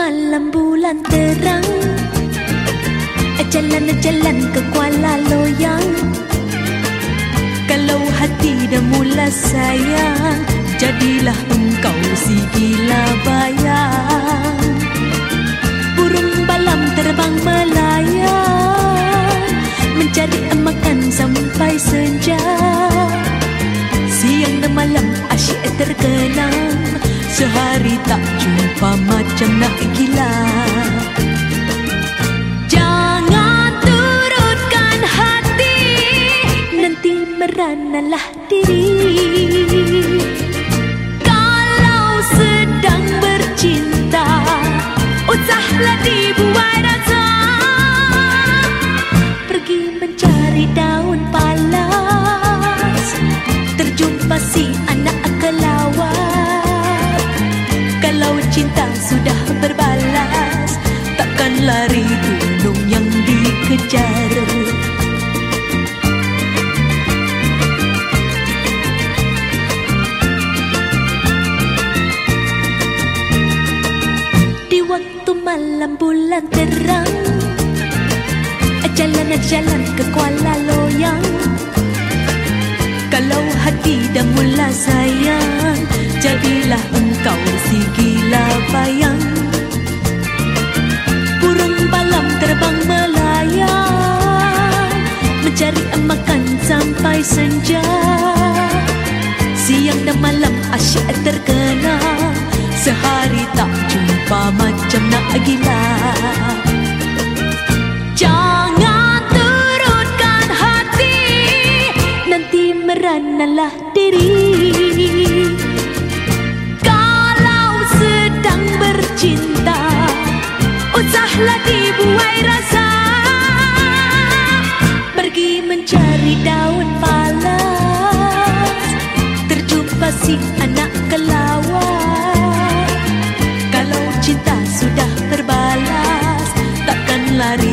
malam bulan terang, jalan-jalan ke Kuala Loyang. Kalau hati dah mula sayang, jadilah engkau si gila bayang. Burung balam terbang melayang, mencari makan sampai senja. Siang dan malam asyik terkenang, sehari tak jumpa macam nak gila. Jangan turutkan hati, nanti meranalah diri. Kalau sedang bercinta, usahlah dibuai rasa. Pergi mencari daun palas, terjumpa si anak kelawar. Kalau cinta sudah berbalas, takkan lari gunung yang dikejar. Di waktu malam bulan terang, jalan-jalan ke Kuala Loyang. Kalau hati dah mula sayang, jadilah engkau si gila bayang. Burung balam terbang melayang, mencari makan sampai senja. Siang dan malam asyik terkenang, sehari tak jumpa macam nak gila. Jangan turutkan hati, nanti meranalah diri. Kalau sedang bercinta, usahlah dibuai rasa. Pergi mencari daun palas, terjumpa si anak kelawar. Kalau cinta sudah terbalas, takkan lari